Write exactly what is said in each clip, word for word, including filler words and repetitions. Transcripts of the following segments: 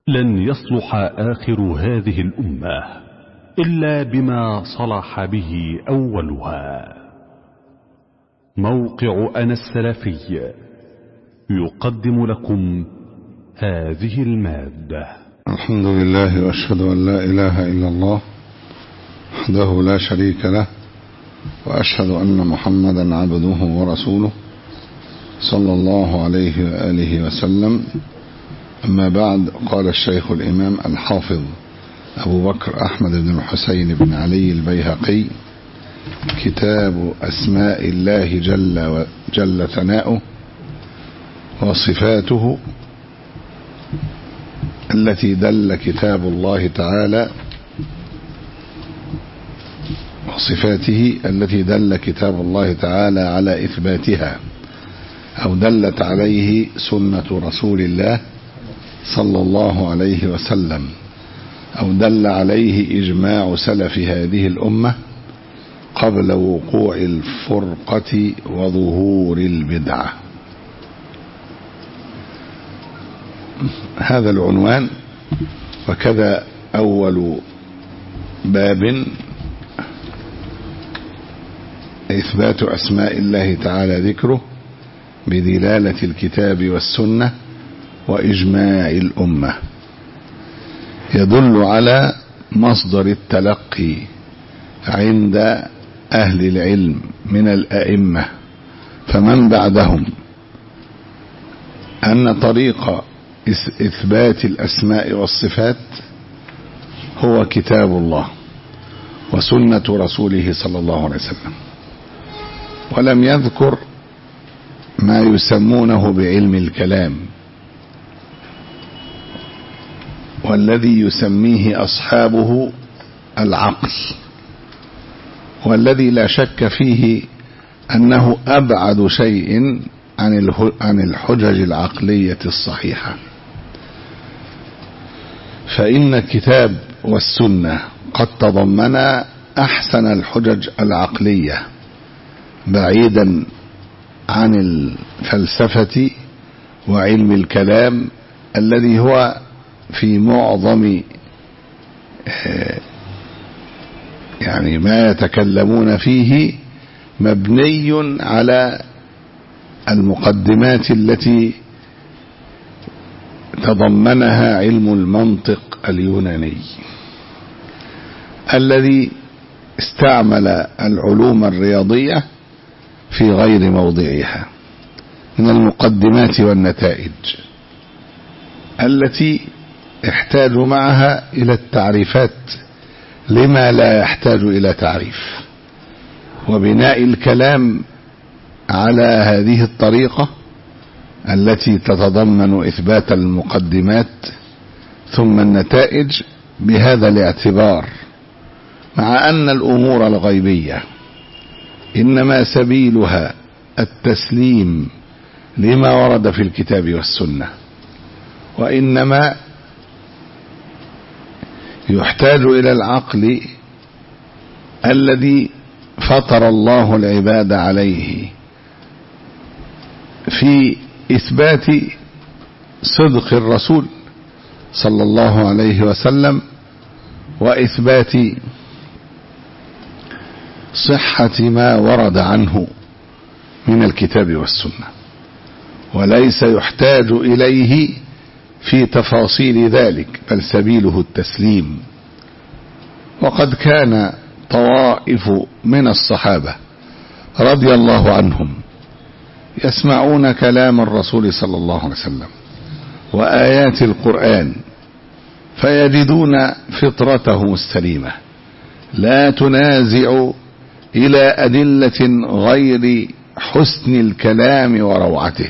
لن يصلح آخر هذه الأمة إلا بما صلح به أولها. موقع أنا السلفي يقدم لكم هذه المادة. الحمد لله وأشهد أن لا إله إلا الله وحده لا شريك له، وأشهد أن محمدا عبده ورسوله صلى الله عليه وآله وسلم. أما بعد، قال الشيخ الإمام الحافظ أبو بكر أحمد بن الحسين بن علي البيهقي: كتاب أسماء الله جل, جل ثناؤه وصفاته التي دل كتاب الله تعالى وصفاته التي دل كتاب الله تعالى على إثباتها، أو دلت عليه سنة رسول الله صلى الله عليه وسلم، أو دل عليه إجماع سلف هذه الأمة قبل وقوع الفرقة وظهور البدعة. هذا العنوان، وكذا أول باب إثبات أسماء الله تعالى ذكره بدلالة الكتاب والسنة وإجماع الأمة، يدل على مصدر التلقي عند أهل العلم من الأئمة فمن بعدهم أن طريق إثبات الأسماء والصفات هو كتاب الله وسنة رسوله صلى الله عليه وسلم، ولم يذكر ما يسمونه بعلم الكلام، والذي يسميه أصحابه العقل، والذي لا شك فيه أنه أبعد شيء عن الحجج العقلية الصحيحة. فإن الكتاب والسنة قد تضمنا أحسن الحجج العقلية بعيدا عن الفلسفة وعلم الكلام الذي هو في معظم يعني ما يتكلمون فيه مبني على المقدمات التي تضمنها علم المنطق اليوناني الذي استعمل العلوم الرياضية في غير موضعها من المقدمات والنتائج التي يحتاج معها إلى التعريفات لما لا يحتاج إلى تعريف، وبناء الكلام على هذه الطريقة التي تتضمن إثبات المقدمات ثم النتائج بهذا الاعتبار، مع أن الأمور الغيبية إنما سبيلها التسليم لما ورد في الكتاب والسنة، وإنما يحتاج إلى العقل الذي فطر الله العباد عليه في إثبات صدق الرسول صلى الله عليه وسلم وإثبات صحة ما ورد عنه من الكتاب والسنة، وليس يحتاج إليه في تفاصيل ذلك، بل سبيله التسليم. وقد كان طوائف من الصحابة رضي الله عنهم يسمعون كلام الرسول صلى الله عليه وسلم وآيات القرآن فيجدون فطرته السليمة لا تنازع إلى أدلة غير حسن الكلام وروعته،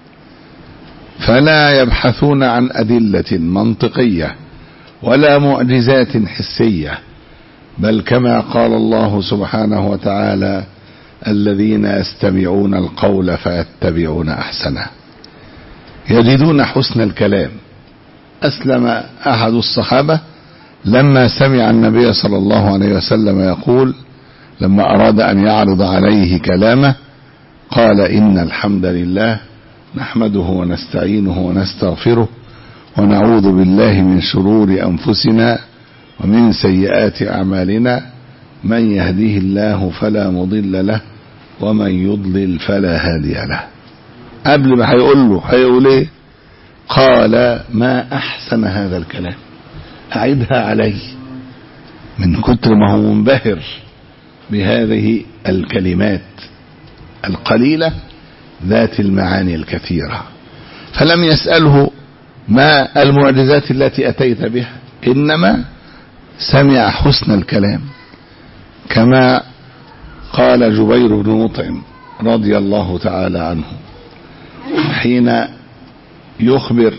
فلا يبحثون عن أدلة منطقية ولا معجزات حسية، بل كما قال الله سبحانه وتعالى: الذين يستمعون القول فيتبعون أحسنه. يجدون حسن الكلام. أسلم أحد الصحابة لما سمع النبي صلى الله عليه وسلم يقول لما أراد أن يعرض عليه كلامه قال: إن الحمد لله نحمده ونستعينه ونستغفره ونعوذ بالله من شرور أنفسنا ومن سيئات أعمالنا، من يهديه الله فلا مضل له ومن يضلل فلا هادي له. قبل ما هيقول له هيقول ايه؟ قال ما أحسن هذا الكلام، أعيدها علي من كتر ما هو منبهر بهذه الكلمات القليلة ذات المعاني الكثيرة. فلم يسأله ما المعجزات التي أتيت بها، إنما سمع حسن الكلام، كما قال جبير بن مطعم رضي الله تعالى عنه حين يخبر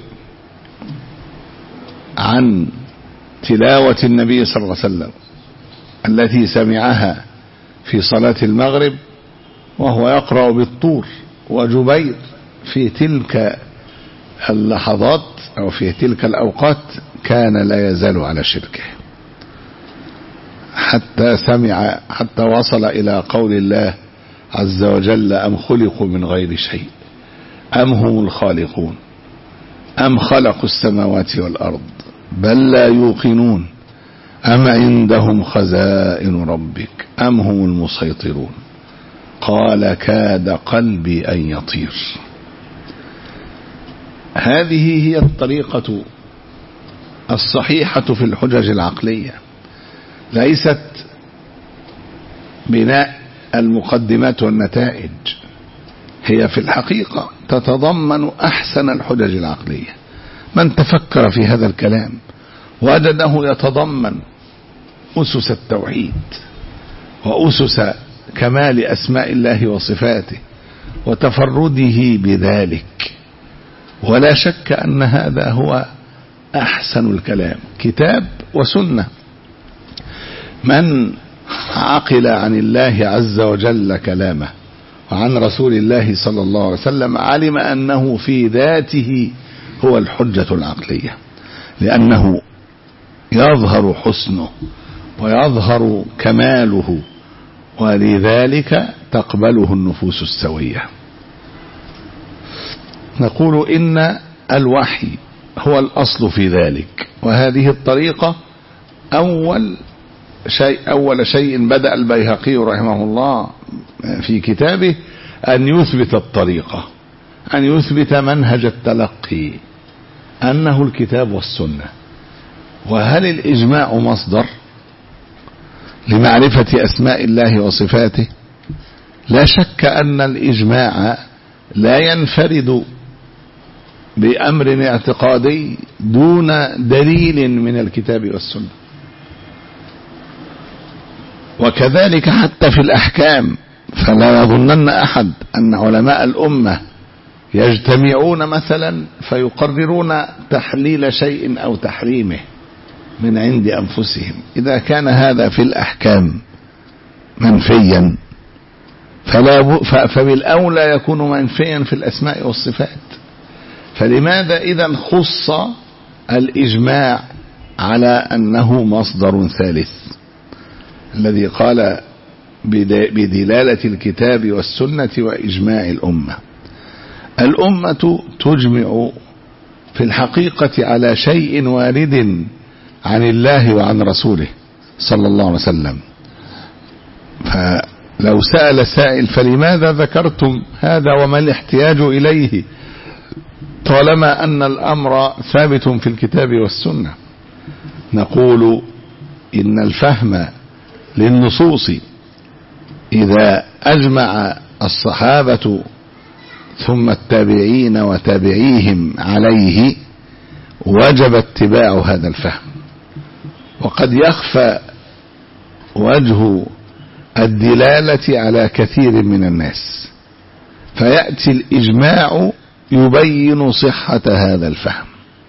عن تلاوة النبي صلى الله عليه وسلم التي سمعها في صلاة المغرب وهو يقرأ بالطور، وجبير في تلك اللحظات أو في تلك الأوقات كان لا يزال على شركه، حتى سمع حتى وصل إلى قول الله عز وجل أم خلقوا من غير شيء أم هم الخالقون أم خلقوا السماوات والأرض بل لا يوقنون أم عندهم خزائن ربك أم هم المسيطرون قال كاد قلبي أن يطير. هذه هي الطريقة الصحيحة في الحجج العقلية، ليست بناء المقدمات والنتائج، هي في الحقيقة تتضمن أحسن الحجج العقلية. من تفكر في هذا الكلام وجده يتضمن أسس التوحيد وأسس كمال أسماء الله وصفاته وتفرده بذلك، ولا شك أن هذا هو أحسن الكلام، كتاب وسنة. من عقل عن الله عز وجل كلامه وعن رسول الله صلى الله عليه وسلم علم أنه في ذاته هو الحجة العقلية، لأنه يظهر حسنه ويظهر كماله، ولذلك تقبله النفوس السوية. نقول إن الوحي هو الأصل في ذلك، وهذه الطريقة أول شيء أول شيء بدأ البيهقي رحمه الله في كتابه أن يثبت الطريقة، أن يثبت منهج التلقي أنه الكتاب والسنة. وهل الإجماع مصدر لمعرفة أسماء الله وصفاته؟ لا شك أن الإجماع لا ينفرد بأمر اعتقادي دون دليل من الكتاب والسنة، وكذلك حتى في الأحكام. فلا يظنن أحد أن علماء الأمة يجتمعون مثلا فيقررون تحليل شيء أو تحريمه من عند أنفسهم. إذا كان هذا في الأحكام منفيا فلا فبالأولى يكون منفيا في الأسماء والصفات. فلماذا إذن خص الإجماع على أنه مصدر ثالث الذي قال بدلالة الكتاب والسنة وإجماع الأمة؟ الأمة تجمع في الحقيقة على شيء وارد عن الله وعن رسوله صلى الله عليه وسلم. فلو سأل سائل فلماذا ذكرتم هذا وما الاحتياج إليه طالما أن الأمر ثابت في الكتاب والسنة؟ نقول إن الفهم للنصوص إذا أجمع الصحابة ثم التابعين وتابعيهم عليه وجب اتباع هذا الفهم. وقد يخفى وجه الدلالة على كثير من الناس، فيأتي الإجماع يبين صحة هذا الفهم.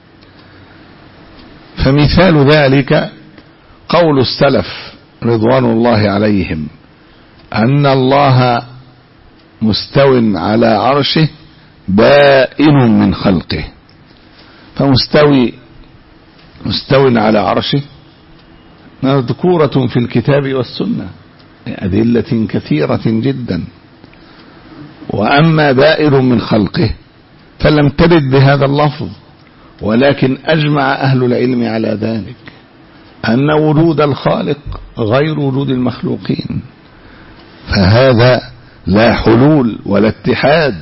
فمثال ذلك قول السلف رضوان الله عليهم أن الله مستو على عرشه بائن من خلقه. فمستوي مستو على عرشه مذكورة في الكتاب والسنة أدلة كثيرة جدا، وأما بائن من خلقه فلم ترد بهذا اللفظ ولكن أجمع أهل العلم على ذلك، أن وجود الخالق غير وجود المخلوقين، فهذا لا حلول ولا اتحاد.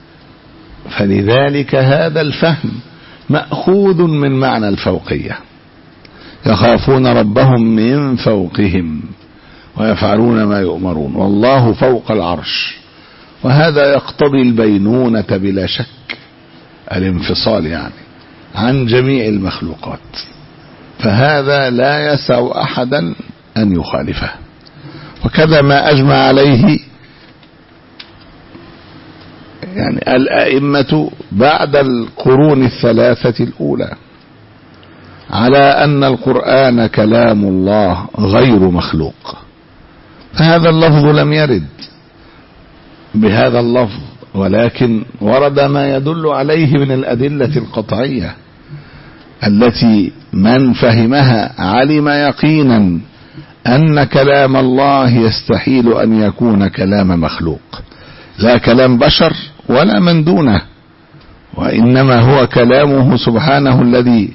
فلذلك هذا الفهم مأخوذ من معنى الفوقية، يخافون ربهم من فوقهم ويفعلون ما يؤمرون والله فوق العرش، وهذا يقتضي البينونة بلا شك، الانفصال يعني عن جميع المخلوقات، فهذا لا يسع أحدا أن يخالفه. وكذا ما أجمع عليه يعني الأئمة بعد القرون الثلاثة الأولى على أن القرآن كلام الله غير مخلوق، فهذا اللفظ لم يرد بهذا اللفظ، ولكن ورد ما يدل عليه من الأدلة القطعية التي من فهمها علم يقينا أن كلام الله يستحيل أن يكون كلام مخلوق، لا كلام بشر ولا من دونه، وإنما هو كلامه سبحانه الذي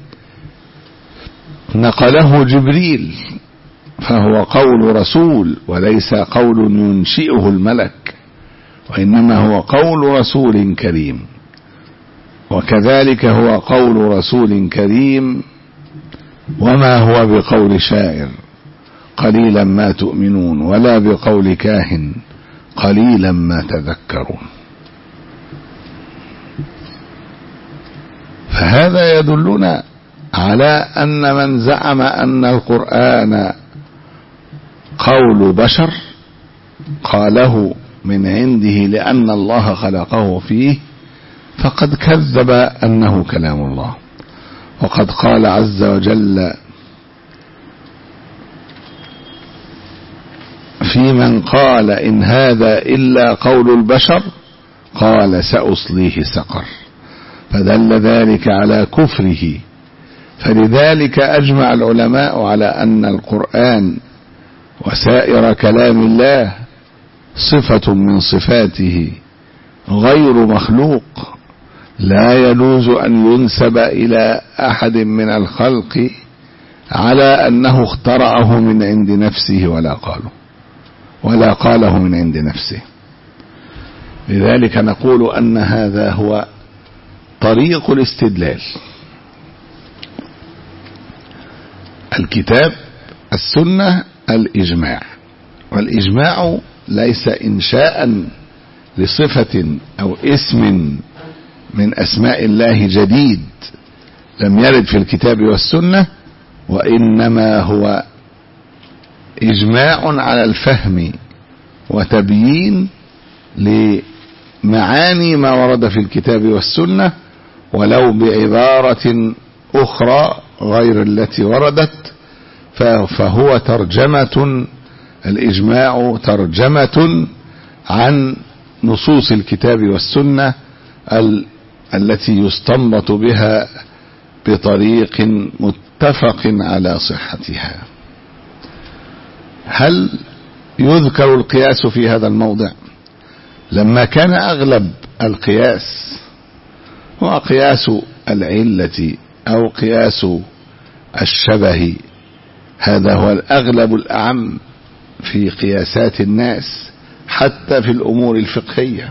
نقله جبريل، فهو قول رسول وليس قول ينشئه الملك، وإنما هو قول رسول كريم. وكذلك هو قول رسول كريم وما هو بقول شاعر قليلا ما تؤمنون ولا بقول كاهن قليلا ما تذكرون. فهذا يدلنا على أن من زعم أن القرآن قول بشر قاله من عنده لأن الله خلقه فيه فقد كذب أنه كلام الله. وقد قال عز وجل في من قال إن هذا إلا قول البشر قال سأصليه سقر، فدل ذلك على كفره. فلذلك أجمع العلماء على أن القرآن وسائر كلام الله صفة من صفاته غير مخلوق، لا يجوز أن ينسب إلى أحد من الخلق على أنه اخترعه من عند نفسه ولا قاله ولا قاله من عند نفسه. لذلك نقول أن هذا هو طريق الاستدلال، الكتاب السنة الإجماع. والإجماع ليس إنشاء لصفة أو اسم من أسماء الله جديد لم يرد في الكتاب والسنة، وإنما هو إجماع على الفهم وتبيين لمعاني ما ورد في الكتاب والسنة ولو بعبارة أخرى غير التي وردت، فهو ترجمة، الإجماع ترجمة عن نصوص الكتاب والسنة التي يستنبط بها بطريق متفق على صحتها. هل يذكر القياس في هذا الموضع؟ لما كان أغلب القياس هو قياس العلة أو قياس الشبه، هذا هو الأغلب الأعم في قياسات الناس حتى في الأمور الفقهية،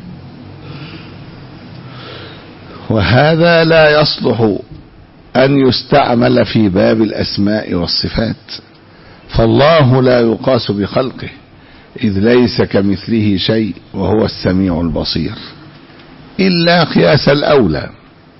وهذا لا يصلح أن يستعمل في باب الأسماء والصفات، فالله لا يقاس بخلقه إذ ليس كمثله شيء وهو السميع البصير، إلا قياس الأولى،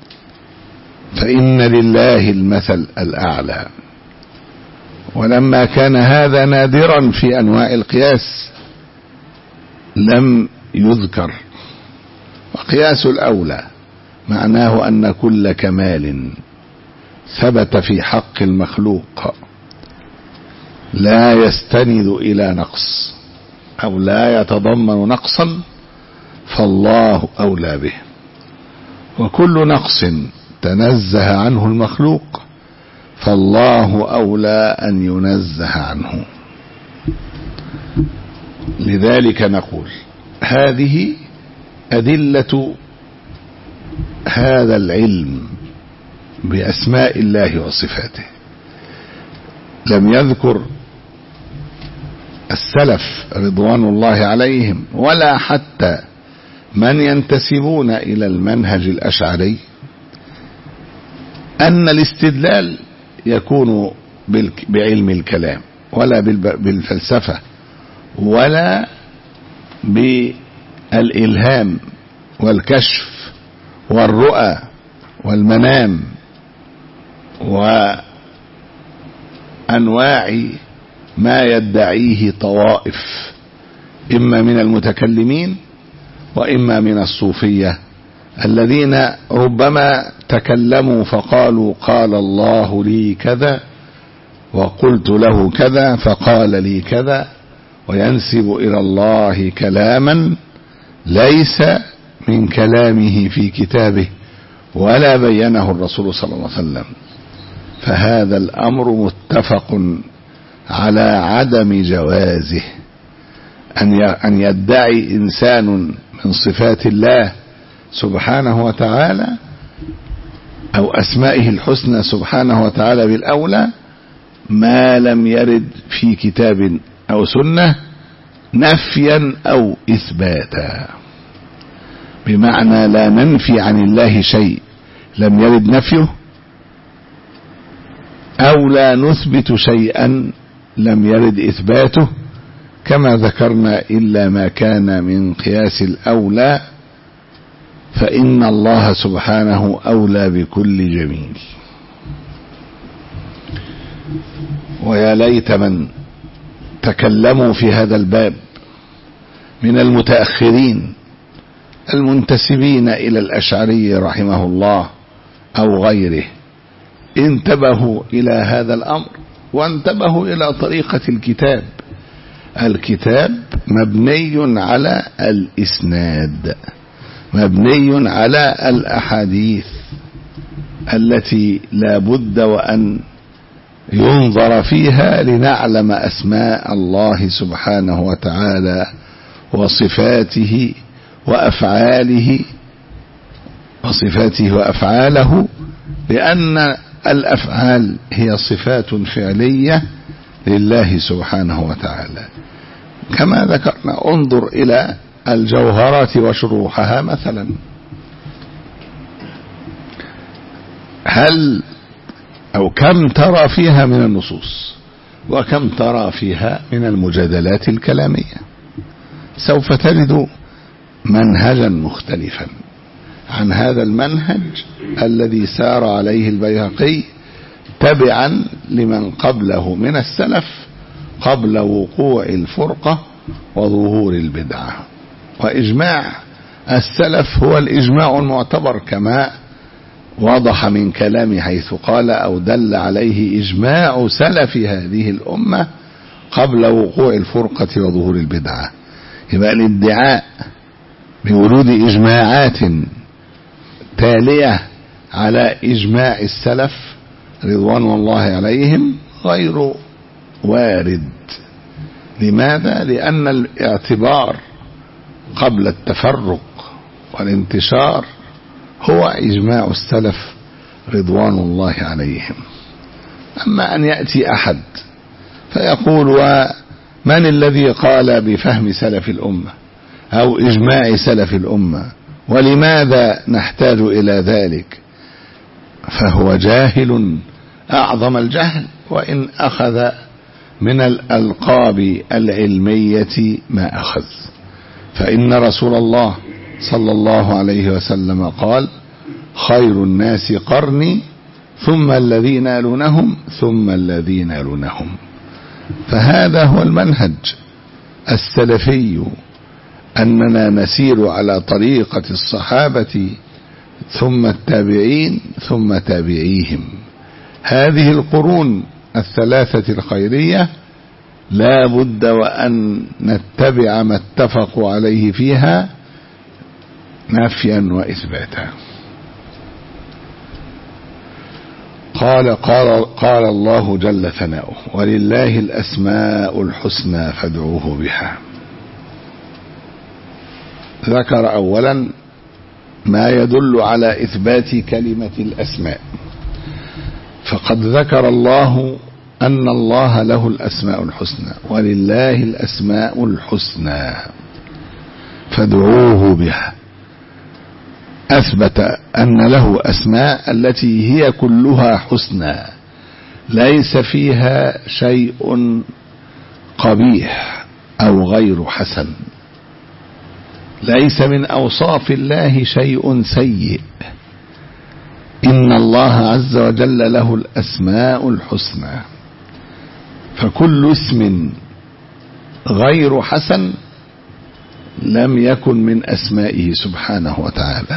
فإن لله المثل الأعلى. ولما كان هذا نادرا في أنواع القياس لم يذكر. وقياس الأولى معناه أن كل كمال ثبت في حق المخلوق لا يستند إلى نقص أو لا يتضمن نقصا فالله أولى به، وكل نقص تنزه عنه المخلوق فالله أولى أن ينزه عنه. لذلك نقول هذه أدلة هذا العلم بأسماء الله وصفاته. لم يذكر السلف رضوان الله عليهم ولا حتى من ينتسبون إلى المنهج الأشعري أن الاستدلال يكون بعلم الكلام ولا بالفلسفة ولا بالإلهام والكشف والرؤى والمنام وأنواع ما يدعيه طوائف إما من المتكلمين وإما من الصوفية الذين ربما تكلموا فقالوا قال الله لي كذا وقلت له كذا فقال لي كذا، وينسب إلى الله كلاما ليس من كلامه في كتابه ولا بينه الرسول صلى الله عليه وسلم. فهذا الأمر متفق على عدم جوازه، أن يدعي إنسان من صفات الله سبحانه وتعالى أو أسمائه الحسنى سبحانه وتعالى بالأولى ما لم يرد في كتاب أو سنة نفيا أو إثباتا، بمعنى لا ننفي عن الله شيء لم يرد نفيه أو لا نثبت شيئا لم يرد إثباته، كما ذكرنا إلا ما كان من قياس الأولى، فإن الله سبحانه أولى بكل جميل. ويا ليت من تكلموا في هذا الباب من المتأخرين المنتسبين إلى الأشعري رحمه الله أو غيره انتبهوا إلى هذا الأمر وانتبهوا إلى طريقة الكتاب. الكتاب مبني على الإسناد، مبني على الأحاديث التي لا بد وأن ينظر فيها لنعلم أسماء الله سبحانه وتعالى وصفاته وأفعاله وصفاته وأفعاله، لأن الأفعال هي صفات فعلية لله سبحانه وتعالى. كما ذكرنا انظر إلى الجوهرات وشروحها مثلا، هل أو كم ترى فيها من النصوص وكم ترى فيها من المجادلات الكلامية؟ سوف تجد منهجا مختلفا عن هذا المنهج الذي سار عليه البيهقي تبعا لمن قبله من السلف قبل وقوع الفرقة وظهور البدعة. وإجماع السلف هو الإجماع المعتبر كما وضح من كلامه حيث قال أو دل عليه إجماع سلف هذه الأمة قبل وقوع الفرقة وظهور البدعة. يبقى الادعاء بوجود إجماعات تالية على إجماع السلف رضوان الله عليهم غير وارد. لماذا؟ لأن الاعتبار قبل التفرق والانتشار هو إجماع السلف رضوان الله عليهم. أما أن يأتي أحد فيقول ومن الذي قال بفهم سلف الأمة أو إجماع سلف الأمة ولماذا نحتاج إلى ذلك، فهو جاهل أعظم الجهل، وإن أخذ من الألقاب العلمية ما أخذ. فإن رسول الله صلى الله عليه وسلم قال خير الناس قرني ثم الذين يلونهم ثم الذين يلونهم. فهذا هو المنهج السلفي، أننا نسير على طريقة الصحابة ثم التابعين ثم تابعيهم. هذه القرون الثلاثة الخيرية لا بد وأن نتبع ما اتفقوا عليه فيها نفيا وإثباتا. قال قال قال الله جل ثناؤه ولله الأسماء الحسنى فادعوه بها. ذكر أولا ما يدل على إثبات كلمة الأسماء فقد ذكر الله أن الله له الأسماء الحسنى، ولله الأسماء الحسنى فادعوه بها. أثبت أن له أسماء التي هي كلها حسنى، ليس فيها شيء قبيح أو غير حسن، ليس من أوصاف الله شيء سيء. إن الله عز وجل له الأسماء الحسنى، فكل اسم غير حسن لم يكن من أسمائه سبحانه وتعالى.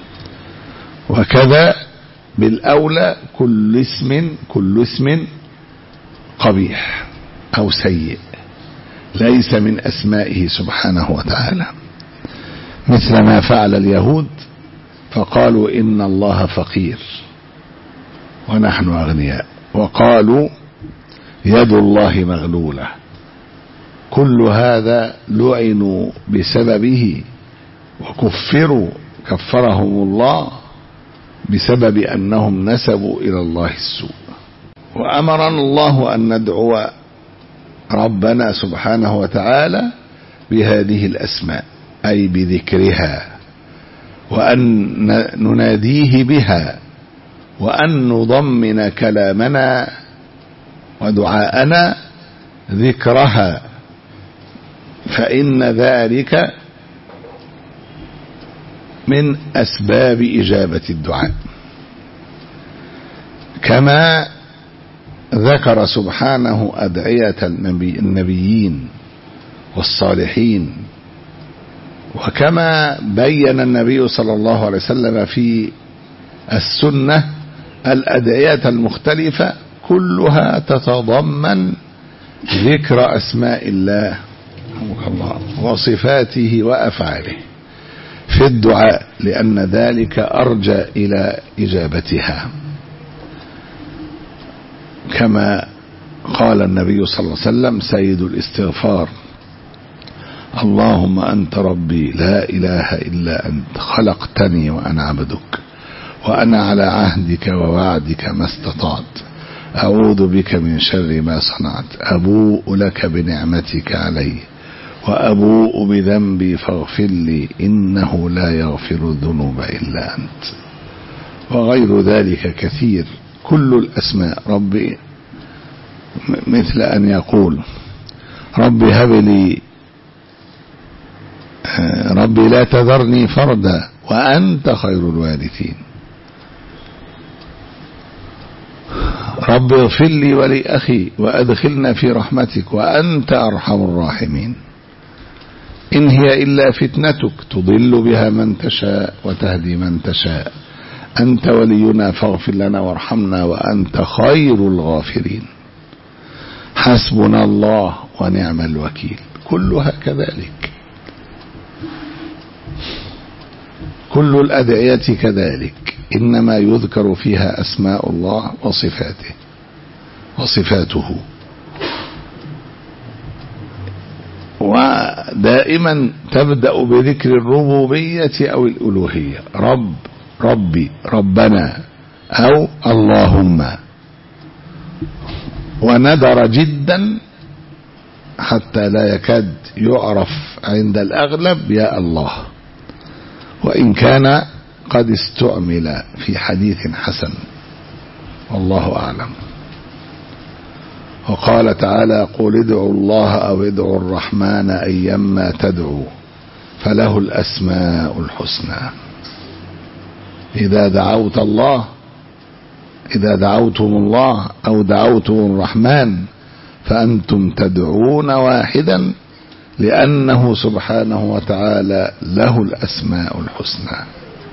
وكذا بالأولى كل اسم كل اسم قبيح أو سيء ليس من أسمائه سبحانه وتعالى، مثل ما فعل اليهود فقالوا إن الله فقير ونحن أغنياء، وقالوا يد الله مغلولة. كل هذا لعنوا بسببه وكفروا، كفرهم الله بسبب أنهم نسبوا إلى الله السوء. وأمرنا الله أن ندعو ربنا سبحانه وتعالى بهذه الأسماء، أي بذكرها، وأن نناديه بها، وأن نضمن كلامنا ودعاءنا ذكرها، فإن ذلك من أسباب إجابة الدعاء. كما ذكر سبحانه أدعية النبي النبيين والصالحين، وكما بين النبي صلى الله عليه وسلم في السنة الأدعية المختلفة كلها تتضمن ذكر أسماء الله وصفاته وأفعاله في الدعاء، لأن ذلك أرجى إلى إجابتها. كما قال النبي صلى الله عليه وسلم سيد الاستغفار: اللهم أنت ربي لا إله إلا أنت خلقتني وأنا عبدك وأنا على عهدك ووعدك ما استطعت أعوذ بك من شر ما صنعت أبوء لك بنعمتك علي وأبوء بذنبي فاغفر لي إنه لا يغفر الذنوب إلا أنت، وغير ذلك كثير. كل الأسماء ربي، مثل أن يقول ربي هب لي، ربي لا تذرني فردا وأنت خير الوارثين، ربي اغفر لي ولأخي وأدخلنا في رحمتك وأنت أرحم الراحمين. إن هي إلا فتنتك تضل بها من تشاء وتهدي من تشاء، أنت ولينا فاغفر لنا وارحمنا وأنت خير الغافرين، حسبنا الله ونعم الوكيل. كلها كذلك، كل الأدعية كذلك، إنما يذكر فيها أسماء الله وصفاته وصفاته. ودائما تبدأ بذكر الربوبية أو الألوهية، رب، ربي، ربنا، أو اللهم. وندر جدا حتى لا يكاد يعرف عند الأغلب يا الله، وإن كان قد استعمل في حديث حسن، والله أعلم. وقال تعالى: قل ادعوا الله أو ادعوا الرحمن أيما تدعوا فله الأسماء الحسنى. إذا دعوت الله، إذا دعوتم الله أو دعوتم الرحمن فأنتم تدعون واحدا، لأنه سبحانه وتعالى له الأسماء الحسنى.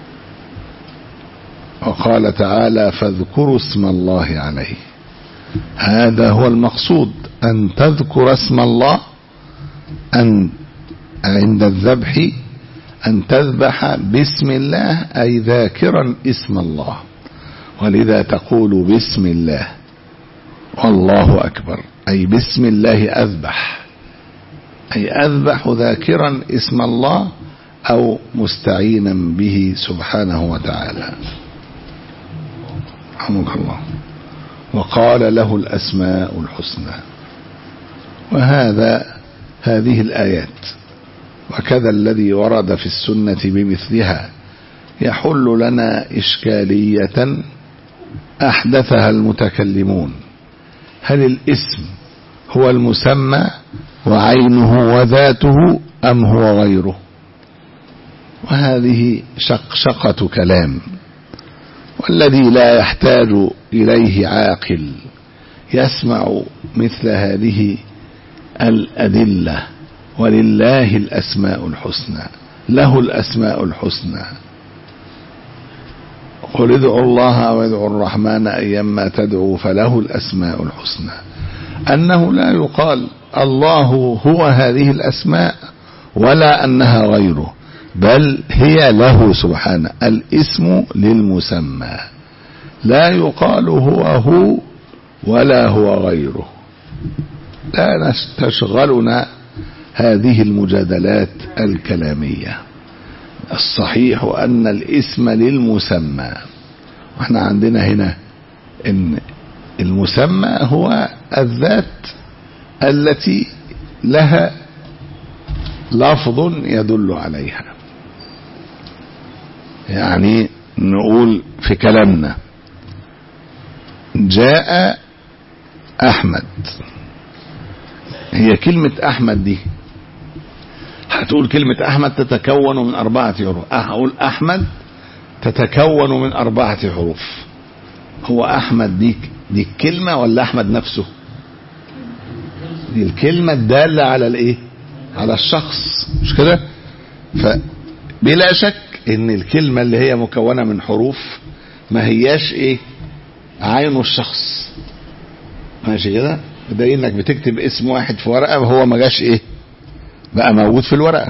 وقال تعالى: فاذكروا اسم الله عليه. هذا هو المقصود، أن تذكر اسم الله، أن عند الذبح أن تذبح باسم الله، أي ذاكرا اسم الله، ولذا تقول بسم الله والله أكبر، أي بسم الله أذبح، أي أذبح ذاكرا اسم الله أو مستعينا به سبحانه وتعالى. رحمك الله. وقال له الأسماء الحسنى. وهذا هذه الآيات وكذا الذي ورد في السنة بمثلها يحل لنا إشكالية أحدثها المتكلمون: هل الاسم هو المسمى وعينه وذاته أم هو غيره؟ وهذه شقشقة كلام، والذي لا يحتاج إليه عاقل يسمع مثل هذه الأدلة. ولله الأسماء الحسنى، له الأسماء الحسنى، قل ادعوا الله وادعوا الرحمن أيما تدعوا فله الأسماء الحسنى. أنه لا يقال الله هو هذه الأسماء ولا أنها غيره، بل هي له سبحانه، الاسم للمسمى، لا يقال هو هو ولا هو غيره. لا تشغلنا هذه المجادلات الكلامية. الصحيح أن الاسم للمسمى، واحنا عندنا هنا ان المسمى هو الذات التي لها لفظ يدل عليها. يعني نقول في كلامنا جاء أحمد، هي كلمة أحمد دي هتقول كلمة أحمد تتكون من أربعة حروف، هقول أحمد تتكون من أربعة حروف. هو أحمد دي دي الكلمة ولا أحمد نفسه؟ دي الكلمة الدالة على الإيه؟ على الشخص، مش كده؟ فبلا شك إن الكلمة اللي هي مكونة من حروف ما هياش إيه؟ عين الشخص، ماشي كده؟ ده إنك بتكتب اسم واحد في ورقة وهو ما جاش إيه؟ بقى موجود في الورقة.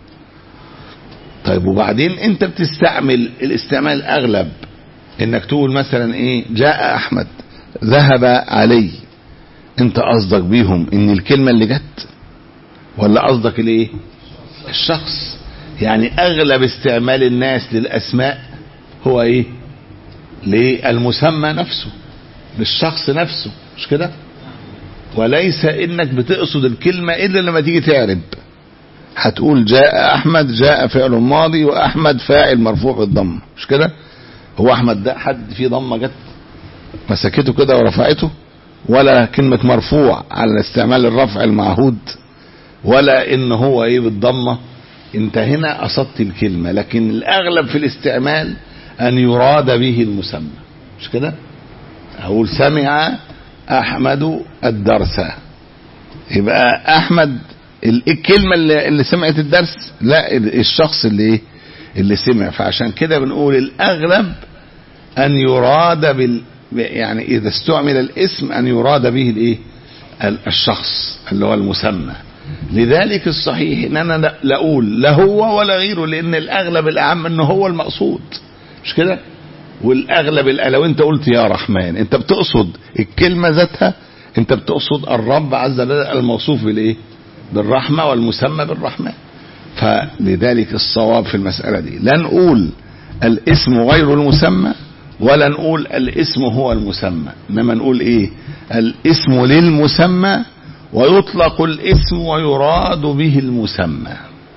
طيب وبعدين انت بتستعمل الاستعمال الاغلب انك تقول مثلا ايه؟ جاء احمد، ذهب علي. انت قصدك بيهم ان الكلمة اللي جت ولا قصدك الايه؟ الشخص. يعني اغلب استعمال الناس للاسماء هو ايه؟ للمسمى نفسه، للشخص نفسه، مش كده؟ وليس انك بتقصد الكلمة الا لما تيجي تعرب هتقول جاء احمد، جاء فعل ماضي واحمد فاعل مرفوع بالضم، مش كده؟ هو احمد ده حد فيه ضمه جت مسكته كده ورفعته، ولا كلمه مرفوع على استعمال الرفع المعهود، ولا ان هو ايه بالضمه. انت هنا قصدت الكلمه، لكن الاغلب في الاستعمال ان يراد به المسمى، مش كده؟ اقول سمع احمد الدرس، يبقى احمد الكلمة اللي, اللي سمعت الدرس، لا الشخص اللي ايه؟ اللي سمع. فعشان كده بنقول الاغلب ان يراد بال يعني اذا استعمل الاسم ان يراد به الايه؟ الشخص اللي هو المسمى. لذلك الصحيح ان انا لا اقول لا هو ولا غيره، لان الاغلب الاعم انه هو المقصود، مش كده؟ والاغلب لو انت قلت يا رحمن انت بتقصد الكلمة ذاتها، انت بتقصد الرب عز وجل الموصوف بالايه؟ بالرحمة والمسمى بالرحمة. فلذلك الصواب في المسألة دي لا نقول الاسم غير المسمى ولا نقول الاسم هو المسمى، انما نقول ايه؟ الاسم للمسمى ويطلق الاسم ويراد به المسمى،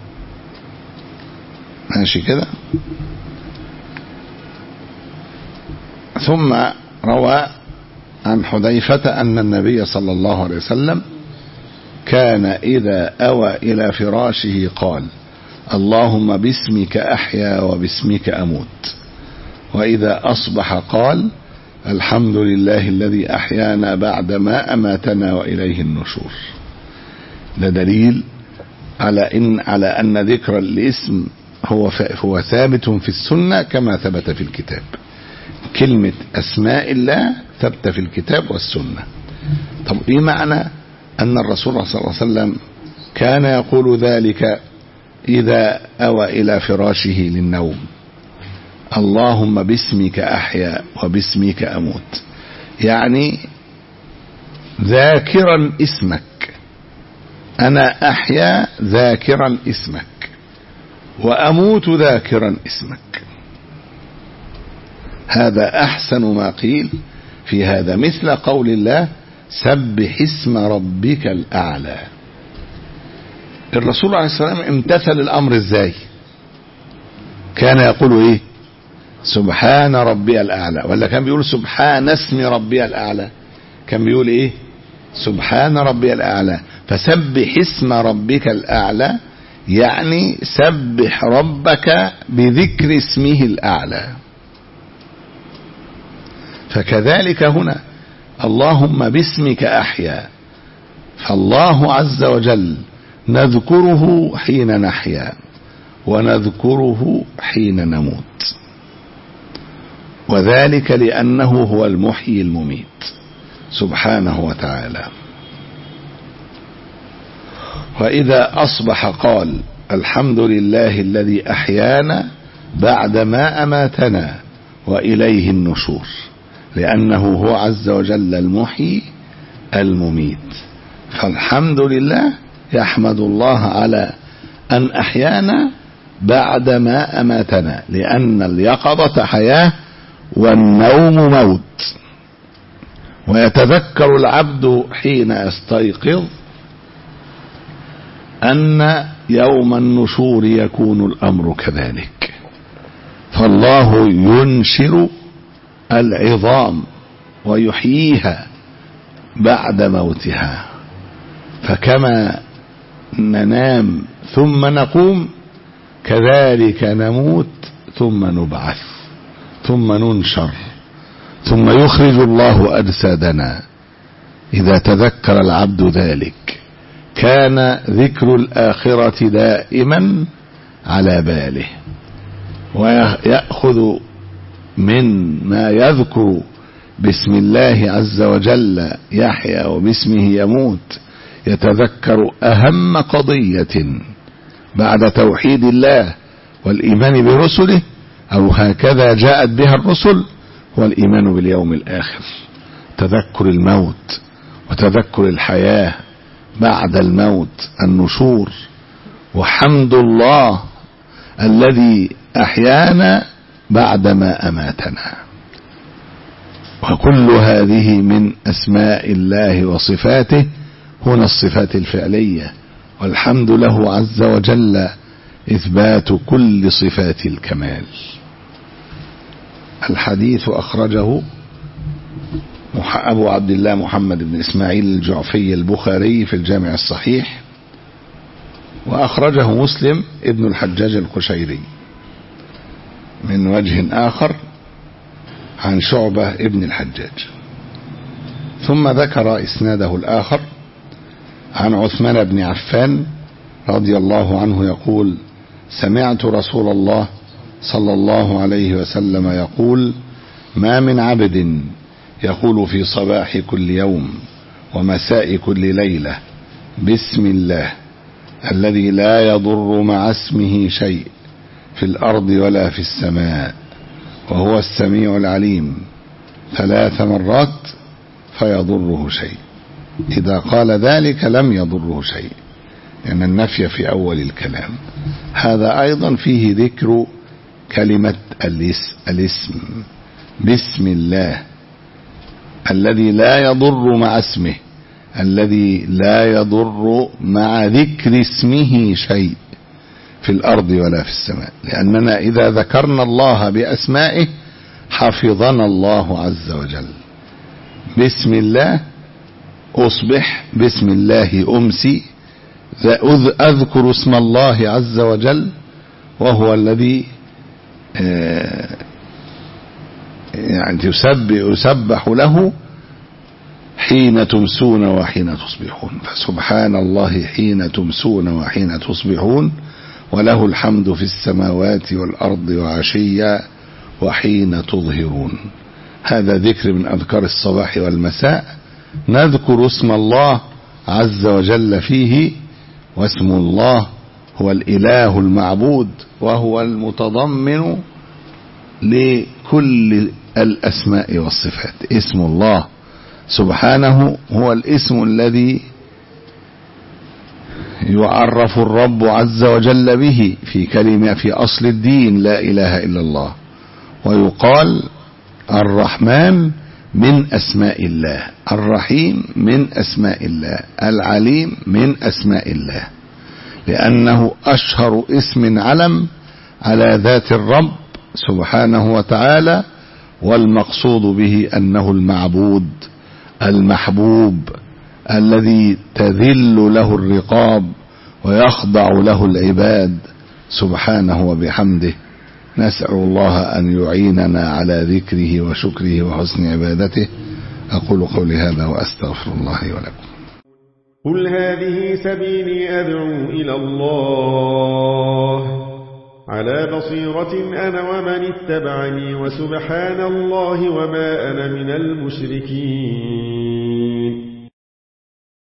ماشي كده؟ ثم روى عن حذيفة أن النبي صلى الله عليه وسلم كان إذا أوى إلى فراشه قال اللهم باسمك أحيا وباسمك أموت، وإذا أصبح قال الحمد لله الذي أحيانا بعدما أماتنا وإليه النشور. ده دليل على إن على أن ذكر الاسم هو هو ثابت في السنة كما ثبت في الكتاب. كلمة أسماء الله ثبت في الكتاب والسنة. طب إيه معنى أن الرسول صلى الله عليه وسلم كان يقول ذلك إذا أوى إلى فراشه للنوم؟ اللهم باسمك أحيا وباسمك أموت، يعني ذاكرا اسمك، أنا أحيا ذاكرا اسمك وأموت ذاكرا اسمك. هذا أحسن ما قيل في هذا، مثل قول الله سبح اسم ربك الأعلى. الرسول عليه الصلاة والسلام امتثل الأمر ازاي؟ كان يقول ايه؟ سبحان ربي الأعلى، ولا كان بيقول سبحان اسم ربي الأعلى؟ كان بيقول ايه؟ سبحان ربي الأعلى. فسبح اسم ربك الأعلى يعني سبح ربك بذكر اسمه الأعلى. فكذلك هنا اللهم باسمك أحيا، فالله عز وجل نذكره حين نحيا ونذكره حين نموت، وذلك لأنه هو المحيي المميت سبحانه وتعالى. وإذا أصبح قال الحمد لله الذي أحيانا بعدما أماتنا وإليه النشور، لأنه هو عز وجل المحيي المميت. فالحمد لله يحمد الله على أن أحيانا بعدما أماتنا، لأن اليقظة حياة والنوم موت. ويتذكر العبد حين يستيقظ أن يوم النشور يكون الأمر كذلك، فالله ينشر العظام ويحييها بعد موتها. فكما ننام ثم نقوم كذلك نموت ثم نبعث ثم ننشر ثم يخرج الله أجسادنا. إذا تذكر العبد ذلك كان ذكر الآخرة دائما على باله، ويأخذ من ما يذكر باسم الله عز وجل يحيى وباسمه يموت، يتذكر أهم قضية بعد توحيد الله والإيمان برسله، أو هكذا جاءت بها الرسل، هو الإيمان باليوم الآخر، تذكر الموت وتذكر الحياة بعد الموت النشور، وحمد الله الذي أحيانا بعدما أماتنا. وكل هذه من أسماء الله وصفاته، هنا الصفات الفعلية، والحمد له عز وجل إثبات كل صفات الكمال. الحديث أخرجه أبو عبد الله محمد بن إسماعيل الجعفي البخاري في الجامع الصحيح، وأخرجه مسلم ابن الحجاج القشيري من وجه آخر عن شعبة ابن الحجاج. ثم ذكر إسناده الآخر عن عثمان بن عفان رضي الله عنه يقول: سمعت رسول الله صلى الله عليه وسلم يقول: ما من عبد يقول في صباح كل يوم ومساء كل ليلة بسم الله الذي لا يضر مع اسمه شيء في الأرض ولا في السماء وهو السميع العليم ثلاث مرات فيضره شيء، إذا قال ذلك لم يضره شيء، لأن يعني النفي في أول الكلام. هذا أيضا فيه ذكر كلمة الاسم بسم الله الذي لا يضر مع اسمه، الذي لا يضر مع ذكر اسمه شيء في الأرض ولا في السماء، لأننا إذا ذكرنا الله بأسمائه حفظنا الله عز وجل. بسم الله أصبح، بسم الله أمسي، أذكر اسم الله عز وجل، وهو الذي يعني يسبح له حين تمسون وحين تصبحون، فسبحان الله حين تمسون وحين تصبحون، وله الحمد في السماوات والأرض وعشيا وحين تظهرون. هذا ذكر من أذكار الصباح والمساء، نذكر اسم الله عز وجل فيه، واسم الله هو الإله المعبود، وهو المتضمن لكل الأسماء والصفات. اسم الله سبحانه هو الاسم الذي يعرف الرب عز وجل به في كلمة في أصل الدين لا إله إلا الله، ويقال الرحمن من أسماء الله، الرحيم من أسماء الله، العليم من أسماء الله، لأنه أشهر اسم علم على ذات الرب سبحانه وتعالى، والمقصود به أنه المعبود المحبوب الذي تذل له الرقاب ويخضع له العباد سبحانه وبحمده. نسأل الله أن يعيننا على ذكره وشكره وحسن عبادته. أقول قولي هذا وأستغفر الله ولكم. قل هذه سبيلي أدعو إلى الله على بصيرة أنا ومن اتبعني، وسبحان الله وما أنا من المشركين.